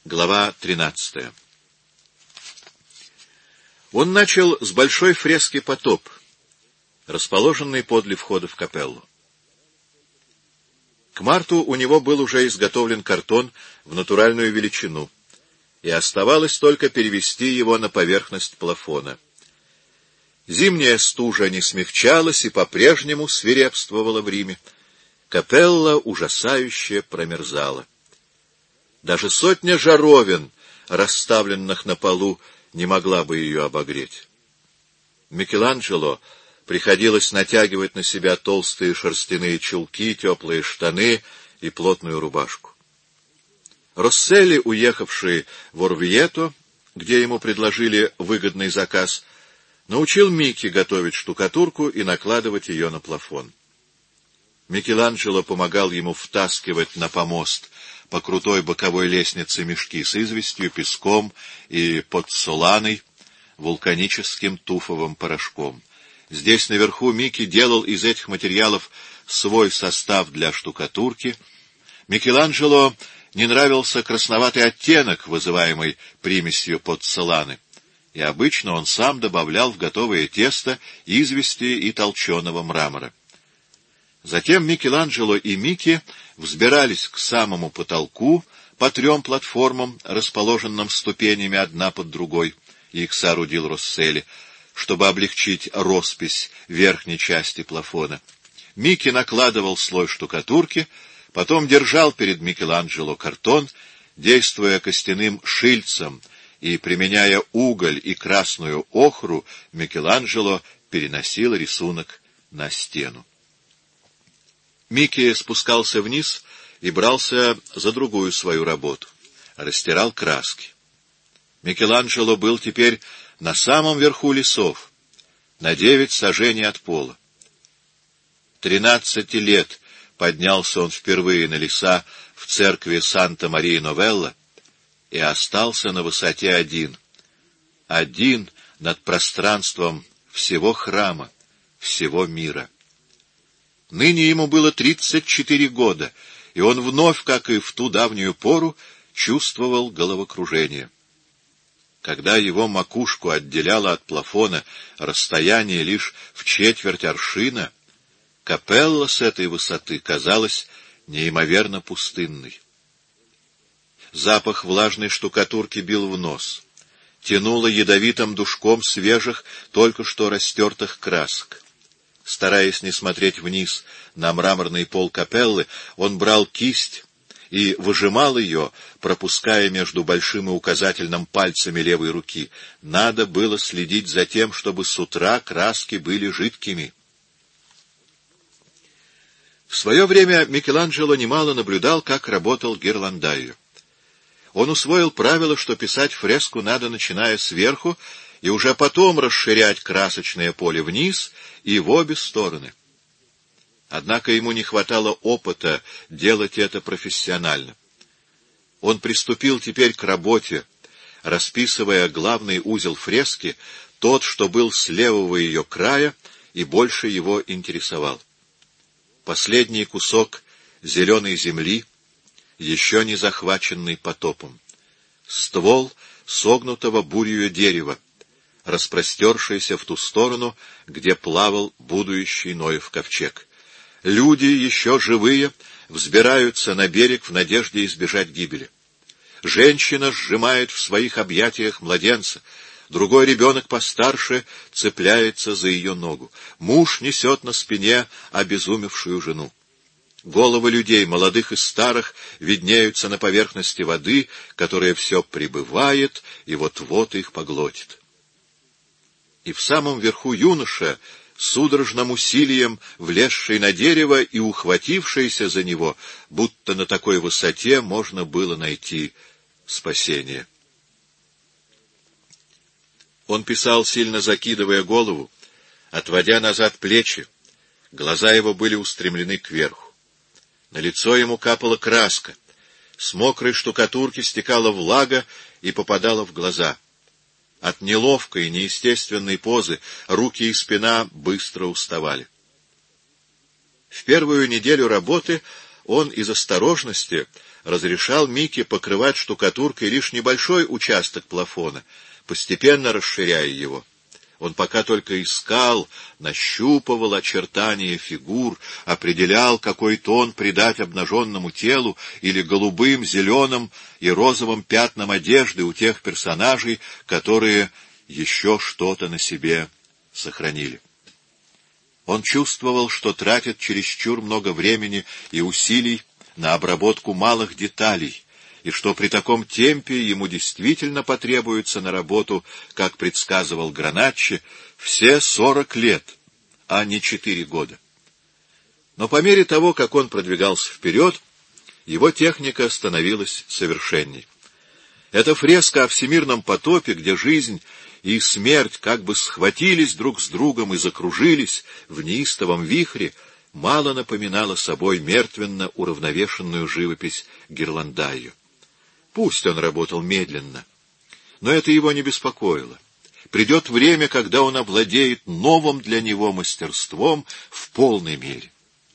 Глава 13. Он начал с большой фрески «Потоп», расположенной подле входа в капеллу. К марту у него был уже изготовлен картон в натуральную величину, и оставалось только перевести его на поверхность плафона. Зимняя стужа не смягчалась и по-прежнему свирепствовала в Риме. Капелла ужасающе промерзала. Даже сотня жаровин, расставленных на полу, не могла бы ее обогреть. Микеланджело приходилось натягивать на себя толстые шерстяные чулки, теплые штаны и плотную рубашку. Росселли, уехавший в Орвьето, где ему предложили выгодный заказ, научил Микки готовить штукатурку и накладывать ее на плафон. Микеланджело помогал ему втаскивать на помост по крутой боковой лестнице мешки с известью, песком и подсоланой, вулканическим туфовым порошком. Здесь наверху Микки делал из этих материалов свой состав для штукатурки. Микеланджело не нравился красноватый оттенок, вызываемый примесью подсоланы, и обычно он сам добавлял в готовое тесто извести и толченого мрамора. Затем Микеланджело и Микки взбирались к самому потолку по 3 платформам, расположенным ступенями одна под другой. Их соорудил Росселли, чтобы облегчить роспись верхней части плафона. Микки накладывал слой штукатурки, потом держал перед Микеланджело картон, действуя костяным шильцем и применяя уголь и красную охру, Микеланджело переносил рисунок на стену. Микки спускался вниз и брался за другую свою работу — растирал краски. Микеланджело был теперь на самом верху лесов, на 9 саженей от пола. 13 лет поднялся он впервые на леса в церкви Санта-Мария-Новелла и остался на высоте один над пространством всего храма, всего мира. Ныне ему было 34 года, и он вновь, как и в ту давнюю пору, чувствовал головокружение. Когда его макушку отделяло от плафона расстояние лишь в 1/4 аршина, капелла с этой высоты казалась неимоверно пустынной. Запах влажной штукатурки бил в нос, тянуло ядовитым душком свежих, только что растертых красок. Стараясь не смотреть вниз на мраморный пол капеллы, он брал кисть и выжимал ее, пропуская между большим и указательным пальцами левой руки. Надо было следить за тем, чтобы с утра краски были жидкими. В свое время Микеланджело немало наблюдал, как работал Гирландайо. Он усвоил правило, что писать фреску надо, начиная сверху, и уже потом расширять красочное поле вниз и в обе стороны. Однако ему не хватало опыта делать это профессионально. Он приступил теперь к работе, расписывая главный узел фрески, тот, что был с левого ее края и больше его интересовал. Последний кусок зеленой земли, еще не захваченный потопом. Ствол согнутого бурью дерева, распростершийся в ту сторону, где плавал будущий Ноев ковчег. Люди, еще живые, взбираются на берег в надежде избежать гибели. Женщина сжимает в своих объятиях младенца, другой ребенок постарше цепляется за ее ногу. Муж несет на спине обезумевшую жену. Головы людей, молодых и старых, виднеются на поверхности воды, которая все прибывает и вот-вот их поглотит. И в самом верху юноша, судорожным усилием влезший на дерево и ухватившийся за него, будто на такой высоте можно было найти спасение. Он писал, сильно закидывая голову, отводя назад плечи, глаза его были устремлены кверху. На лицо ему капала краска, с мокрой штукатурки стекала влага и попадала в глаза. От неловкой, неестественной позы руки и спина быстро уставали. В первую неделю работы он из осторожности разрешал Мике покрывать штукатуркой лишь небольшой участок плафона, постепенно расширяя его. Он пока только искал, нащупывал очертания фигур, определял, какой тон придать обнаженному телу или голубым, зеленым и розовым пятнам одежды у тех персонажей, которые еще что-то на себе сохранили. Он чувствовал, что тратит чересчур много времени и усилий на обработку малых деталей, и что при таком темпе ему действительно потребуется на работу, как предсказывал Граначчи, все 40 лет, а не 4 года. Но по мере того, как он продвигался вперед, его техника становилась совершенней. Эта фреска о всемирном потопе, где жизнь и смерть как бы схватились друг с другом и закружились в неистовом вихре, мало напоминала собой мертвенно уравновешенную живопись Гирландайо. Пусть он работал медленно, но это его не беспокоило. Придет время, когда он овладеет новым для него мастерством в полной мере.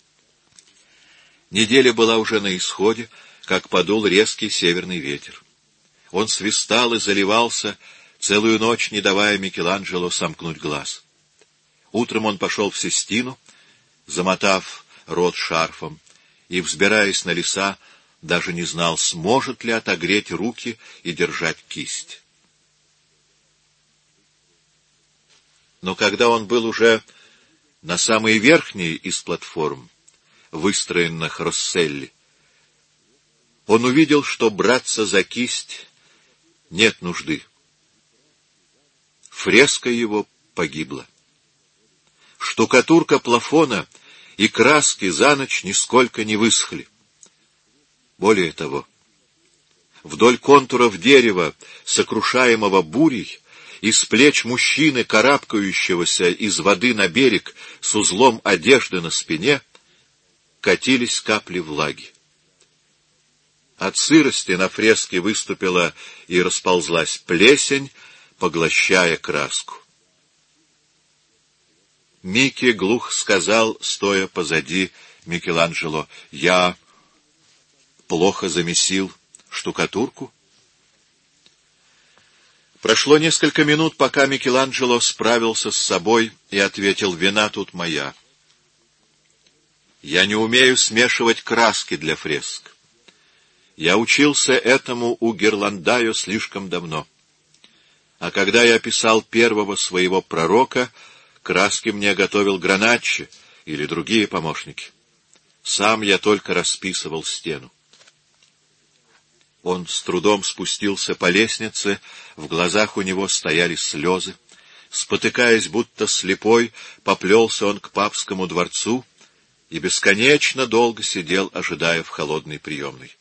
Неделя была уже на исходе, как подул резкий северный ветер. Он свистал и заливался, целую ночь не давая Микеланджело сомкнуть глаз. Утром он пошел в Систину, замотав рот шарфом, и, взбираясь на леса, даже не знал, сможет ли отогреть руки и держать кисть. Но когда он был уже на самой верхней из платформ, выстроенных Росселли, он увидел, что браться за кисть нет нужды. Фреска его погибла. Штукатурка плафона и краски за ночь нисколько не высохли. Более того, вдоль контуров дерева, сокрушаемого бурей, из плеч мужчины, карабкающегося из воды на берег с узлом одежды на спине, катились капли влаги. От сырости на фреске выступила и расползлась плесень, поглощая краску. Микки глухо сказал, стоя позади Микеланджело: «Я плохо замесил штукатурку?» Прошло несколько минут, пока Микеланджело справился с собой и ответил: «Вина тут моя. Я не умею смешивать краски для фреск. Я учился этому у Гирландайо слишком давно. А когда я писал первого своего пророка, краски мне готовил Граначчи или другие помощники. Сам я только расписывал стену». Он с трудом спустился по лестнице, в глазах у него стояли слезы. Спотыкаясь, будто слепой, поплелся он к папскому дворцу и бесконечно долго сидел, ожидая в холодной приемной.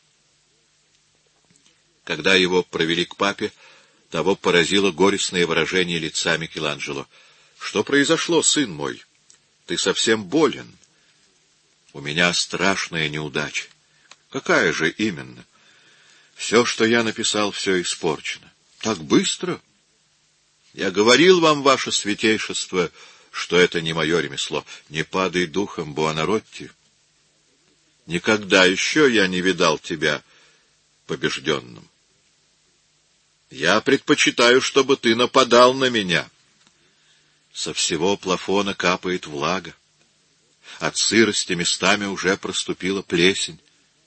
Когда его провели к папе, того поразило горестное выражение лица Микеланджело. «Что произошло, сын мой? Ты совсем болен. У меня страшная неудача». «Какая же именно?» «Все, что я написал, все испорчено». «Так быстро?» «Я говорил вам, ваше святейшество, что это не мое ремесло». «Не падай духом, Буонаротти. Никогда еще я не видал тебя побежденным. Я предпочитаю, чтобы ты нападал на меня». Со всего плафона капает влага. От сырости местами уже проступила плесень.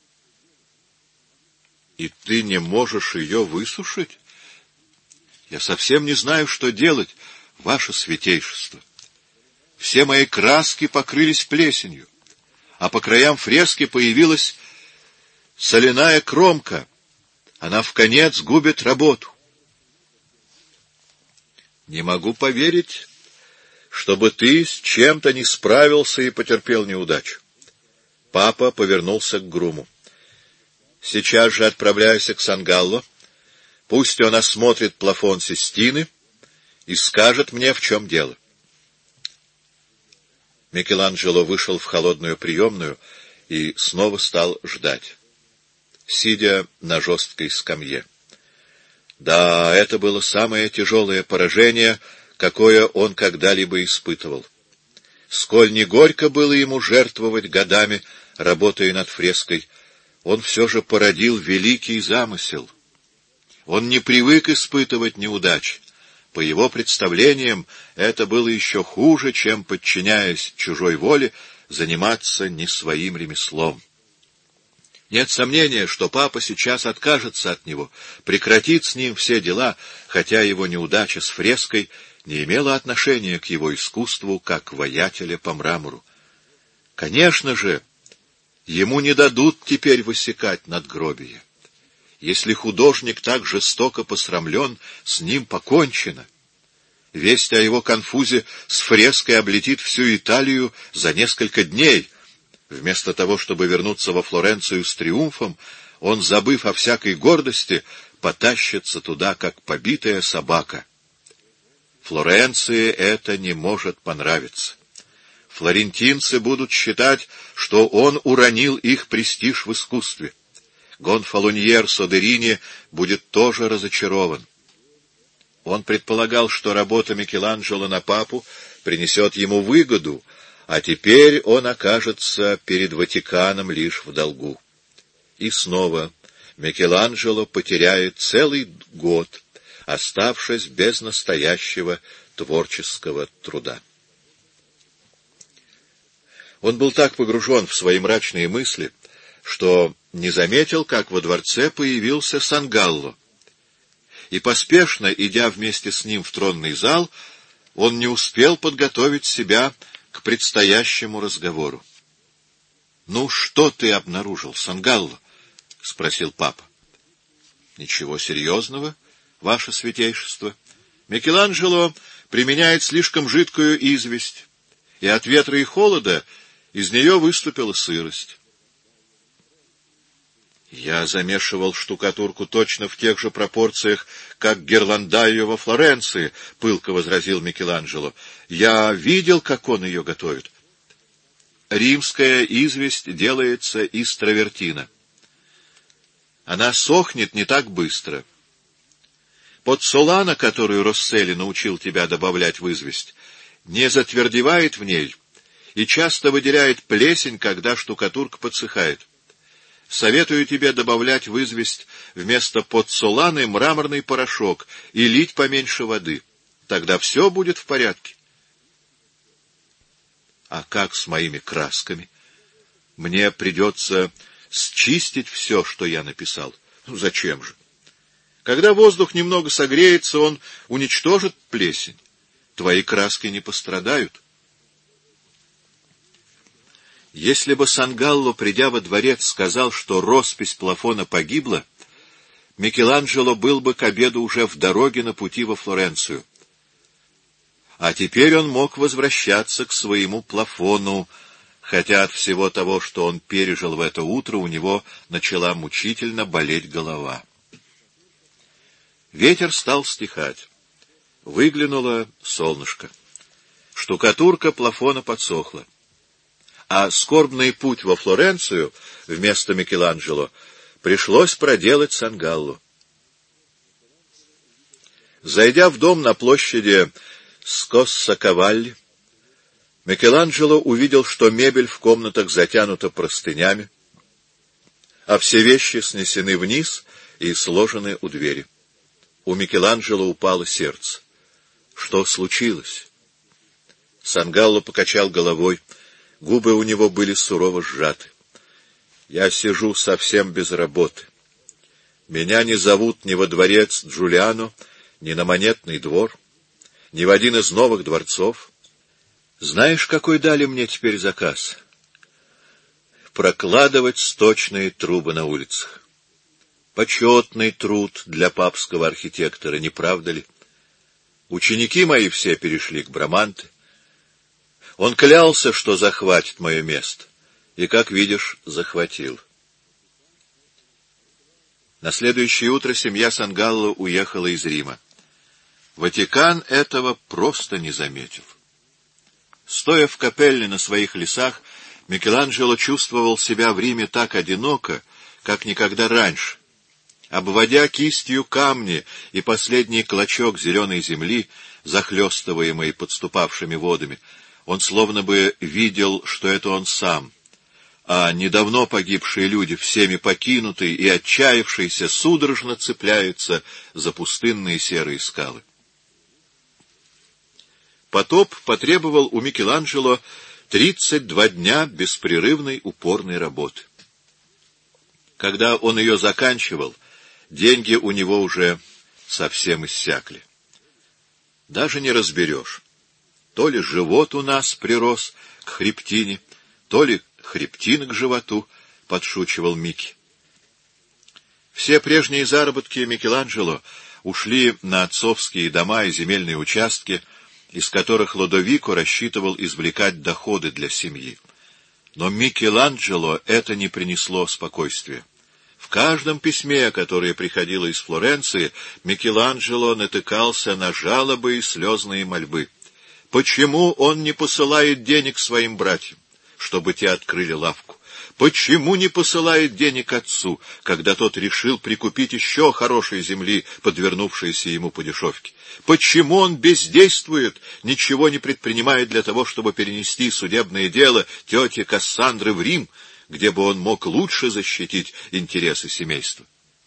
И ты не можешь ее высушить? Я совсем не знаю, что делать, ваше святейшество. Все мои краски покрылись плесенью, а по краям фрески появилась соляная кромка. Она вконец губит работу. Не могу поверить, чтобы ты с чем-то не справился и потерпел неудачу. Папа повернулся к груму. Сейчас же отправляйся к Сангалло. Пусть он осмотрит плафон Систины и скажет мне, в чем дело. Микеланджело вышел в холодную приемную и снова стал ждать, сидя на жесткой скамье. Да, это было самое тяжелое поражение, какое он когда-либо испытывал. Сколь не горько было ему жертвовать годами, работая над фреской, он все же породил великий замысел. Он не привык испытывать неудач. По его представлениям, это было еще хуже, чем, подчиняясь чужой воле, заниматься не своим ремеслом. Нет сомнения, что папа сейчас откажется от него, прекратит с ним все дела, хотя его неудача с фреской не имела отношения к его искусству, как воятеля по мрамору. Конечно же, ему не дадут теперь высекать надгробие. Если художник так жестоко посрамлен, с ним покончено. Весть о его конфузе с фреской облетит всю Италию за несколько дней. Вместо того, чтобы вернуться во Флоренцию с триумфом, он, забыв о всякой гордости, потащится туда, как побитая собака. Флоренции это не может понравиться. Флорентинцы будут считать, что он уронил их престиж в искусстве. Гонфалоньер Содерини будет тоже разочарован. Он предполагал, что работа Микеланджело на папу принесет ему выгоду, а теперь он окажется перед Ватиканом лишь в долгу. И снова Микеланджело потеряет целый год, оставшись без настоящего творческого труда. Он был так погружен в свои мрачные мысли, что не заметил, как во дворце появился Сангалло. И поспешно, идя вместе с ним в тронный зал, он не успел подготовить себя к предстоящему разговору. — Ну, что ты обнаружил, Сангалло? — спросил папа. — Ничего серьезного, ваше святейшество. Микеланджело применяет слишком жидкую известь, и от ветра и холода из нее выступила сырость. Я замешивал штукатурку точно в тех же пропорциях, как Герландайо во Флоренции, — пылко возразил Микеланджело. Я видел, как он ее готовит. Римская известь делается из травертина. Она сохнет не так быстро. Подсолана, которую Росселли научил тебя добавлять в известь, не затвердевает в ней и часто выделяет плесень, когда штукатурка подсыхает. Советую тебе добавлять в известь вместо подсоланы мраморный порошок и лить поменьше воды. Тогда все будет в порядке. А как с моими красками? Мне придется счистить все, что я написал. Ну, зачем же? Когда воздух немного согреется, он уничтожит плесень. Твои краски не пострадают. Если бы Сангалло, придя во дворец, сказал, что роспись плафона погибла, Микеланджело был бы к обеду уже в дороге на пути во Флоренцию. А теперь он мог возвращаться к своему плафону, хотя от всего того, что он пережил в это утро, у него начала мучительно болеть голова. Ветер стал стихать. Выглянуло солнышко. Штукатурка плафона подсохла. А скорбный путь во Флоренцию вместо Микеланджело пришлось проделать Сангалло. Зайдя в дом на площади Скоссакавалли, Микеланджело увидел, что мебель в комнатах затянута простынями, а все вещи снесены вниз и сложены у двери. У Микеланджело упало сердце. Что случилось? Сангалло покачал головой. Губы у него были сурово сжаты. Я сижу совсем без работы. Меня не зовут ни во дворец Джулиано, ни на Монетный двор, ни в один из новых дворцов. Знаешь, какой дали мне теперь заказ? Прокладывать сточные трубы на улицах. Почетный труд для папского архитектора, не правда ли? Ученики мои все перешли к Браманте. Он клялся, что захватит мое место, и, как видишь, захватил. На следующее утро семья Сангалло уехала из Рима. Ватикан этого просто не заметил. Стоя в капелле на своих лесах, Микеланджело чувствовал себя в Риме так одиноко, как никогда раньше. Обводя кистью камни и последний клочок зеленой земли, захлестываемый подступавшими водами, он словно бы видел, что это он сам. а недавно погибшие люди, всеми покинутые и отчаявшиеся, судорожно цепляются за пустынные серые скалы. Потоп потребовал у Микеланджело 32 дня беспрерывной упорной работы. Когда он ее заканчивал, деньги у него уже совсем иссякли. Даже не разберешь, то ли живот у нас прирос к хребтине, то ли хребтина к животу, — подшучивал Микки. Все прежние заработки Микеланджело ушли на отцовские дома и земельные участки, из которых Лодовико рассчитывал извлекать доходы для семьи. Но Микеланджело это не принесло спокойствия. В каждом письме, которое приходило из Флоренции, Микеланджело натыкался на жалобы и слезные мольбы. Почему он не посылает денег своим братьям, чтобы те открыли лавку? Почему не посылает денег отцу, когда тот решил прикупить еще хорошей земли, подвернувшейся ему по дешевке? Почему он бездействует, ничего не предпринимает для того, чтобы перенести судебное дело тети Кассандры в Рим, где бы он мог лучше защитить интересы семейства?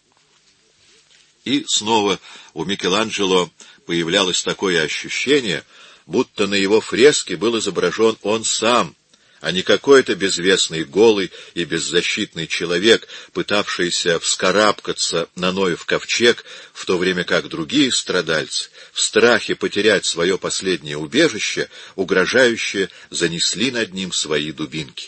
И снова у Микеланджело появлялось такое ощущение, будто на его фреске был изображен он сам, а не какой-то безвестный, голый и беззащитный человек, пытавшийся вскарабкаться на Ноев ковчег, в то время как другие страдальцы, в страхе потерять свое последнее убежище, угрожающе занесли над ним свои дубинки.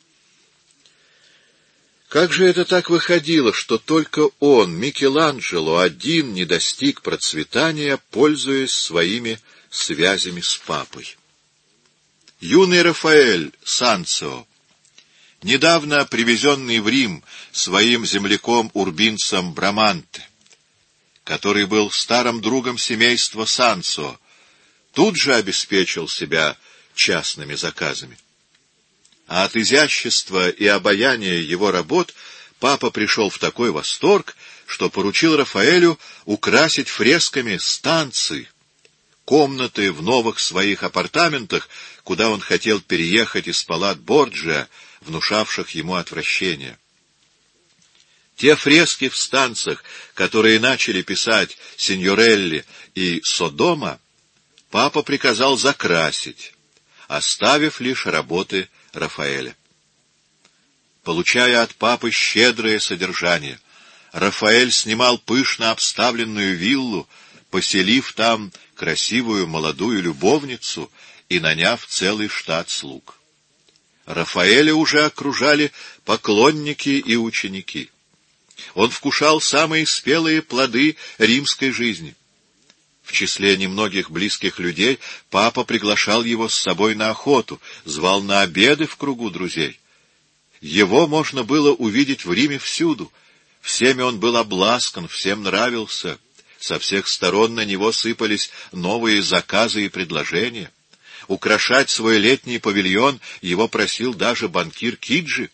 Как же это так выходило, что только он, Микеланджело, один не достиг процветания, пользуясь своими связями с папой? Юный Рафаэль Санцио, недавно привезенный в Рим своим земляком-урбинцем Браманте, который был старым другом семейства Санцио, тут же обеспечил себя частными заказами. А от изящества и обаяния его работ папа пришел в такой восторг, что поручил Рафаэлю украсить фресками станции, комнаты в новых своих апартаментах, куда он хотел переехать из палат Борджиа, внушавших ему отвращение. Те фрески в станциях, которые начали писать Синьорелли и Содома, папа приказал закрасить, оставив лишь работы Рафаэля. Получая от папы щедрое содержание, Рафаэль снимал пышно обставленную виллу, поселив там красивую молодую любовницу и наняв целый штат слуг. Рафаэля уже окружали поклонники и ученики. Он вкушал самые спелые плоды римской жизни. В числе немногих близких людей папа приглашал его с собой на охоту, звал на обеды в кругу друзей. Его можно было увидеть в Риме всюду. Всеми он был обласкан, всем нравился. Со всех сторон на него сыпались новые заказы и предложения. Украшать свой летний павильон его просил даже банкир Киджи.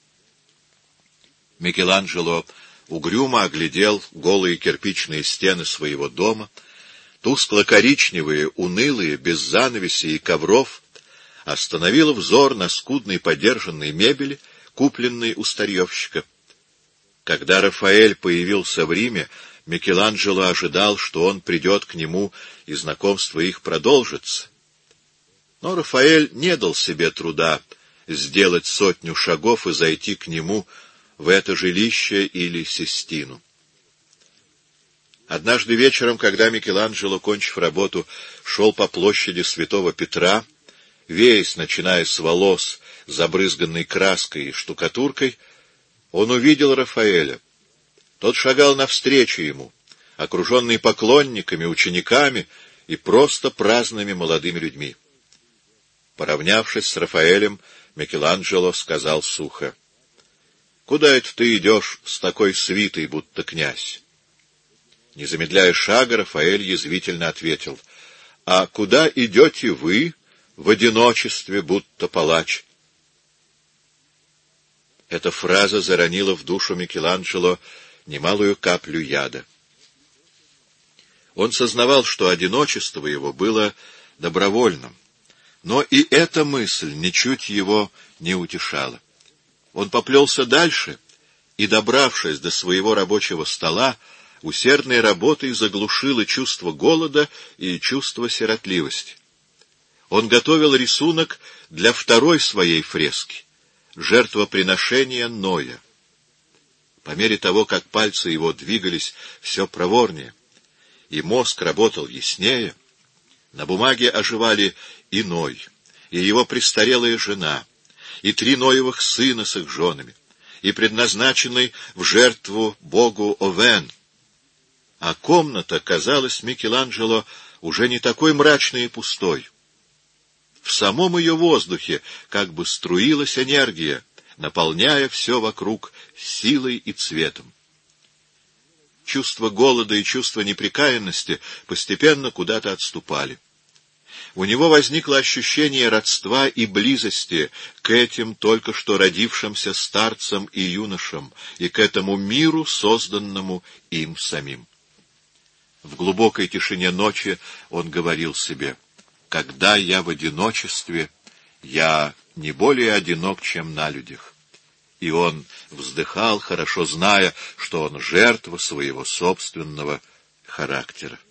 Микеланджело угрюмо оглядел голые кирпичные стены своего дома, тускло-коричневые, унылые, без занавесей и ковров, остановил взор на скудной подержанной мебели, купленной у старьевщика. Когда Рафаэль появился в Риме, Микеланджело ожидал, что он придет к нему, и знакомство их продолжится. Но Рафаэль не дал себе труда сделать 100 шагов и зайти к нему в это жилище или Систину. Однажды вечером, когда Микеланджело, кончив работу, шел по площади Святого Петра, весь, начиная с волос, забрызганный краской и штукатуркой, он увидел Рафаэля. Тот шагал навстречу ему, окруженный поклонниками, учениками и просто праздными молодыми людьми. Поравнявшись с Рафаэлем, Микеланджело сказал сухо: «Куда это ты идешь с такой свитой, будто князь?» Не замедляя шага, Рафаэль язвительно ответил: «А куда идете вы в одиночестве, будто палач?» Эта фраза заронила в душу Микеланджело немалую каплю яда. Он сознавал, что одиночество его было добровольным, но и эта мысль ничуть его не утешала. Он поплелся дальше и, добравшись до своего рабочего стола, усердной работой заглушило чувство голода и чувство сиротливости. Он готовил рисунок для второй своей фрески — жертвоприношения Ноя. По мере того, как пальцы его двигались все проворнее, и мозг работал яснее, на бумаге оживали и Ной, и его престарелая жена, и 3 Ноевых сына с их женами, и предназначенный в жертву богу Овен. А комната казалась Микеланджело уже не такой мрачной и пустой. В самом ее воздухе как бы струилась энергия, наполняя все вокруг силой и цветом. Чувство голода и чувство непрекаянности постепенно куда-то отступали. У него возникло ощущение родства и близости к этим только что родившимся старцам и юношам и к этому миру, созданному им самим. В глубокой тишине ночи он говорил себе: «Когда я в одиночестве, я не более одинок, чем на людях». И он вздыхал, хорошо зная, что он жертва своего собственного характера.